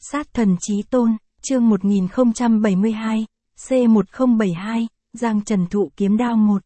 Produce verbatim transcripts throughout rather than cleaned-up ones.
Sát thần chí tôn, chương một nghìn không trăm bảy mươi hai, C một không bảy hai, Giang Trần thụ kiếm đao một.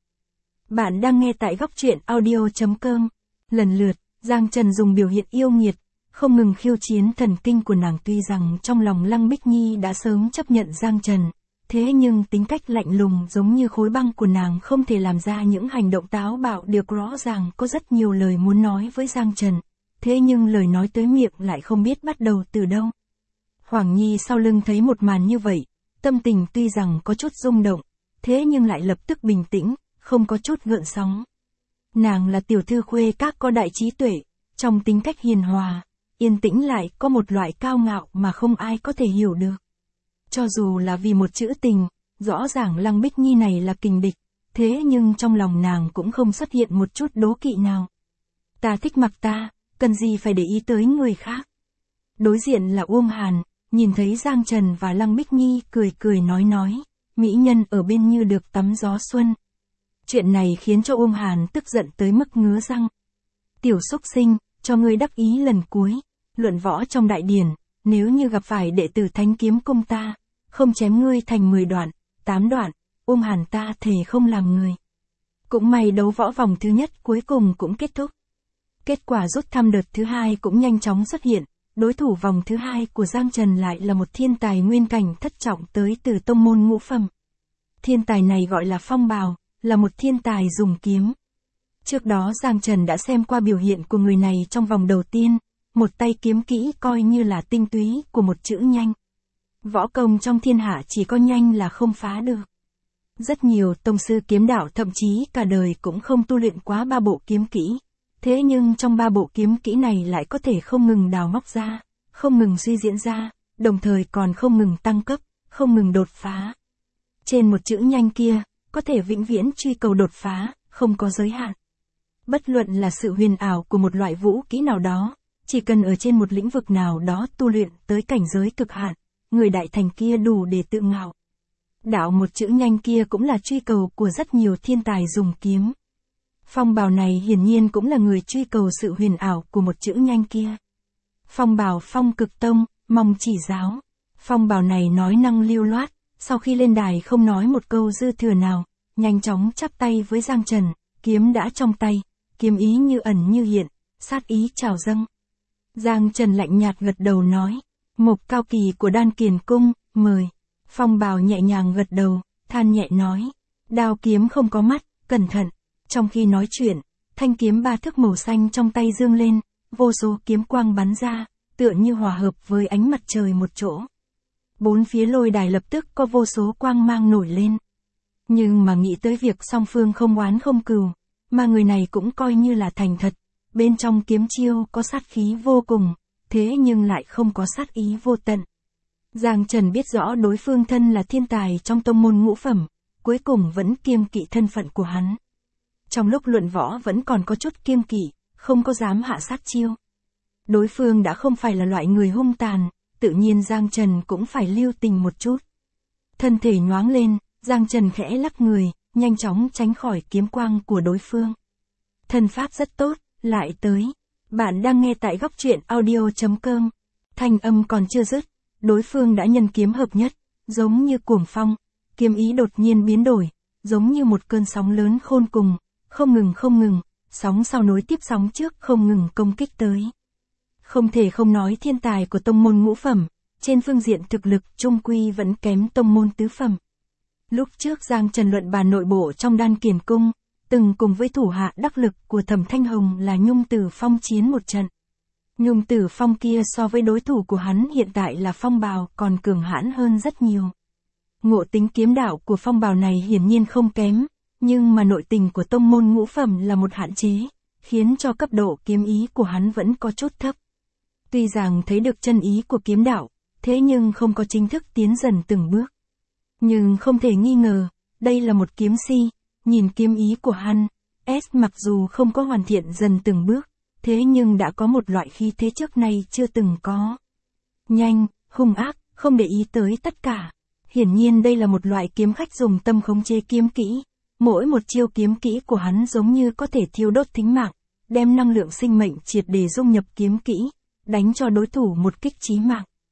Bạn đang nghe tại góc truyện audio chấm com. Lần lượt, Giang Trần dùng biểu hiện yêu nghiệt, không ngừng khiêu chiến thần kinh của nàng. Tuy rằng trong lòng Lăng Bích Nhi đã sớm chấp nhận Giang Trần, thế nhưng tính cách lạnh lùng giống như khối băng của nàng không thể làm ra những hành động táo bạo được. Rõ ràng có rất nhiều lời muốn nói với Giang Trần, thế nhưng lời nói tới miệng lại không biết bắt đầu từ đâu. Hoàng Nhi sau lưng thấy một màn như vậy, tâm tình tuy rằng có chút rung động, thế nhưng lại lập tức bình tĩnh, không có chút gợn sóng. Nàng là tiểu thư khuê các có đại trí tuệ, trong tính cách hiền hòa, yên tĩnh lại có một loại cao ngạo mà không ai có thể hiểu được. Cho dù là vì một chữ tình, rõ ràng Lăng Bích Nhi này là kình địch, thế nhưng trong lòng nàng cũng không xuất hiện một chút đố kỵ nào. Ta thích mặc ta, cần gì phải để ý tới người khác. Đối diện là Uông Hàn, nhìn thấy Giang Trần và Lăng Bích Nhi cười cười nói nói, mỹ nhân ở bên như được tắm gió xuân. Chuyện này khiến cho Uông Hàn tức giận tới mức ngứa răng. Tiểu xúc sinh, cho ngươi đắc ý lần cuối, luận võ trong đại điển, nếu như gặp phải đệ tử Thánh Kiếm Cung ta, không chém ngươi thành mười đoạn, tám đoạn, Uông Hàn ta thề không làm người. Cũng may đấu võ vòng thứ nhất cuối cùng cũng kết thúc. Kết quả rút thăm đợt thứ hai cũng nhanh chóng xuất hiện, đối thủ vòng thứ hai của Giang Trần lại là một thiên tài nguyên cảnh thất trọng tới từ tông môn ngũ phẩm. Thiên tài này gọi là Phong Bào, là một thiên tài dùng kiếm. Trước đó Giang Trần đã xem qua biểu hiện của người này trong vòng đầu tiên, một tay kiếm kỹ coi như là tinh túy của một chữ nhanh. Võ công trong thiên hạ chỉ có nhanh là không phá được. Rất nhiều tông sư kiếm đạo thậm chí cả đời cũng không tu luyện quá ba bộ kiếm kỹ. Thế nhưng trong ba bộ kiếm kỹ này lại có thể không ngừng đào móc ra, không ngừng suy diễn ra, đồng thời còn không ngừng tăng cấp, không ngừng đột phá. Trên một chữ nhanh kia, có thể vĩnh viễn truy cầu đột phá, không có giới hạn. Bất luận là sự huyền ảo của một loại vũ kỹ nào đó, chỉ cần ở trên một lĩnh vực nào đó tu luyện tới cảnh giới cực hạn, người đại thành kia đủ để tự ngạo. Đạo một chữ nhanh kia cũng là truy cầu của rất nhiều thiên tài dùng kiếm. Phong Bào này hiển nhiên cũng là người truy cầu sự huyền ảo của một chữ nhanh kia. Phong Bào Phong Cực Tông, mong chỉ giáo. Phong Bào này nói năng lưu loát, sau khi lên đài không nói một câu dư thừa nào, nhanh chóng chắp tay với Giang Trần, kiếm đã trong tay, kiếm ý như ẩn như hiện, sát ý trào dâng. Giang Trần lạnh nhạt gật đầu nói, Mộc Cao Kỳ của Đan Kiền Cung, mời. Phong Bào nhẹ nhàng gật đầu, than nhẹ nói, đao kiếm không có mắt, cẩn thận. Trong khi nói chuyện, thanh kiếm ba thước màu xanh trong tay dương lên, vô số kiếm quang bắn ra, tựa như hòa hợp với ánh mặt trời một chỗ. Bốn phía lôi đài lập tức có vô số quang mang nổi lên. Nhưng mà nghĩ tới việc song phương không oán không cừu, mà người này cũng coi như là thành thật, bên trong kiếm chiêu có sát khí vô cùng, thế nhưng lại không có sát ý vô tận. Giang Trần biết rõ đối phương thân là thiên tài trong tông môn ngũ phẩm, cuối cùng vẫn kiêng kỵ thân phận của hắn. Trong lúc luận võ vẫn còn có chút kiêng kỵ, không có dám hạ sát chiêu. Đối phương đã không phải là loại người hung tàn, tự nhiên Giang Trần cũng phải lưu tình một chút. Thân thể nhoáng lên, Giang Trần khẽ lắc người, nhanh chóng tránh khỏi kiếm quang của đối phương. Thân pháp rất tốt, lại tới. Bạn đang nghe tại góc truyện audio chấm com. Thanh âm còn chưa dứt, đối phương đã nhân kiếm hợp nhất, giống như cuồng phong, kiếm ý đột nhiên biến đổi, giống như một cơn sóng lớn khôn cùng. Không ngừng không ngừng, sóng sau nối tiếp sóng trước không ngừng công kích tới. Không thể không nói thiên tài của tông môn ngũ phẩm, trên phương diện thực lực trung quy vẫn kém tông môn tứ phẩm. Lúc trước Giang Trần luận bàn nội bộ trong Đan Kiền Cung, từng cùng với thủ hạ đắc lực của Thẩm Thanh Hồng là Nhung Tử Phong chiến một trận. Nhung Tử Phong kia so với đối thủ của hắn hiện tại là Phong Bào còn cường hãn hơn rất nhiều. Ngộ tính kiếm đạo của Phong Bào này hiển nhiên không kém. Nhưng mà nội tình của tông môn ngũ phẩm là một hạn chế, khiến cho cấp độ kiếm ý của hắn vẫn có chút thấp. Tuy rằng thấy được chân ý của kiếm đạo, thế nhưng không có chính thức tiến dần từng bước. Nhưng không thể nghi ngờ, đây là một kiếm si, nhìn kiếm ý của hắn, S mặc dù không có hoàn thiện dần từng bước, thế nhưng đã có một loại khí thế trước nay chưa từng có. Nhanh, hung ác, không để ý tới tất cả. Hiển nhiên đây là một loại kiếm khách dùng tâm khống chế kiếm kỹ. Mỗi một chiêu kiếm kỹ của hắn giống như có thể thiêu đốt tính mạng, đem năng lượng sinh mệnh triệt để dung nhập kiếm kỹ, đánh cho đối thủ một kích chí mạng.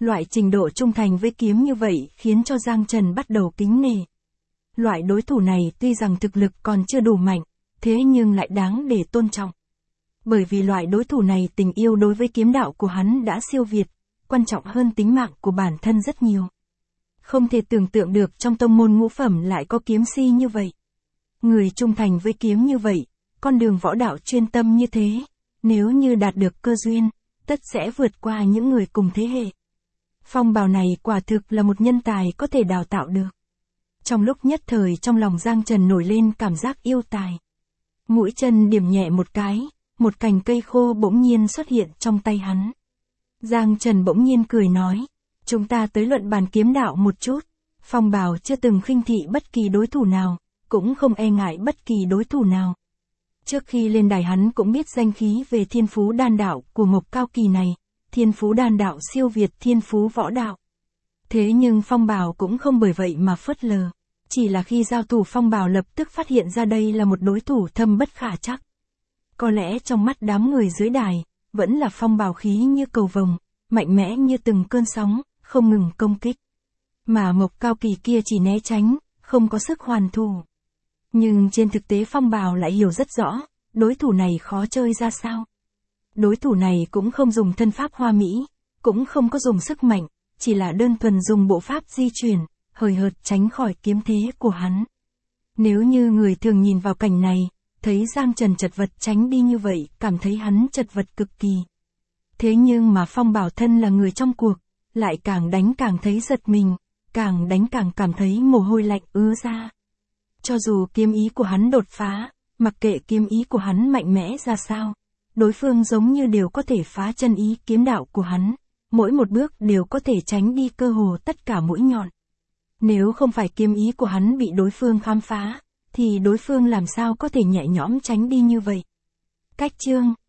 Loại trình độ trung thành với kiếm như vậy khiến cho Giang Trần bắt đầu kính nể. Loại đối thủ này tuy rằng thực lực còn chưa đủ mạnh, thế nhưng lại đáng để tôn trọng. Bởi vì loại đối thủ này tình yêu đối với kiếm đạo của hắn đã siêu việt, quan trọng hơn tính mạng của bản thân rất nhiều. Không thể tưởng tượng được trong tông môn ngũ phẩm lại có kiếm si như vậy. Người trung thành với kiếm như vậy, con đường võ đạo chuyên tâm như thế, nếu như đạt được cơ duyên, tất sẽ vượt qua những người cùng thế hệ. Phong Bảo này quả thực là một nhân tài có thể đào tạo được. Trong lúc nhất thời trong lòng Giang Trần nổi lên cảm giác yêu tài. Mũi chân điểm nhẹ một cái, một cành cây khô bỗng nhiên xuất hiện trong tay hắn. Giang Trần bỗng nhiên cười nói, chúng ta tới luận bàn kiếm đạo một chút. Phong Bảo chưa từng khinh thị bất kỳ đối thủ nào, cũng không e ngại bất kỳ đối thủ nào. Trước khi lên đài hắn cũng biết danh khí về thiên phú đan đạo của Mộc Cao Kỳ này, thiên phú đan đạo siêu việt thiên phú võ đạo. Thế nhưng Phong Bảo cũng không bởi vậy mà phớt lờ, chỉ là khi giao thủ Phong Bảo lập tức phát hiện ra đây là một đối thủ thâm bất khả trắc. Có lẽ trong mắt đám người dưới đài, vẫn là Phong Bảo khí như cầu vồng, mạnh mẽ như từng cơn sóng, không ngừng công kích. Mà Mộc Cao Kỳ kia chỉ né tránh, không có sức hoàn thủ. Nhưng trên thực tế Phong Bảo lại hiểu rất rõ, đối thủ này khó chơi ra sao. Đối thủ này cũng không dùng thân pháp hoa mỹ, cũng không có dùng sức mạnh, chỉ là đơn thuần dùng bộ pháp di chuyển, hời hợt tránh khỏi kiếm thế của hắn. Nếu như người thường nhìn vào cảnh này, thấy Giang Trần chật vật tránh đi như vậy, cảm thấy hắn chật vật cực kỳ. Thế nhưng mà Phong Bảo thân là người trong cuộc, lại càng đánh càng thấy giật mình, càng đánh càng cảm thấy mồ hôi lạnh ứa ra. Cho dù kiếm ý của hắn đột phá, mặc kệ kiếm ý của hắn mạnh mẽ ra sao, đối phương giống như đều có thể phá chân ý kiếm đạo của hắn, mỗi một bước đều có thể tránh đi cơ hồ tất cả mũi nhọn. Nếu không phải kiếm ý của hắn bị đối phương khám phá, thì đối phương làm sao có thể nhẹ nhõm tránh đi như vậy. Cách chương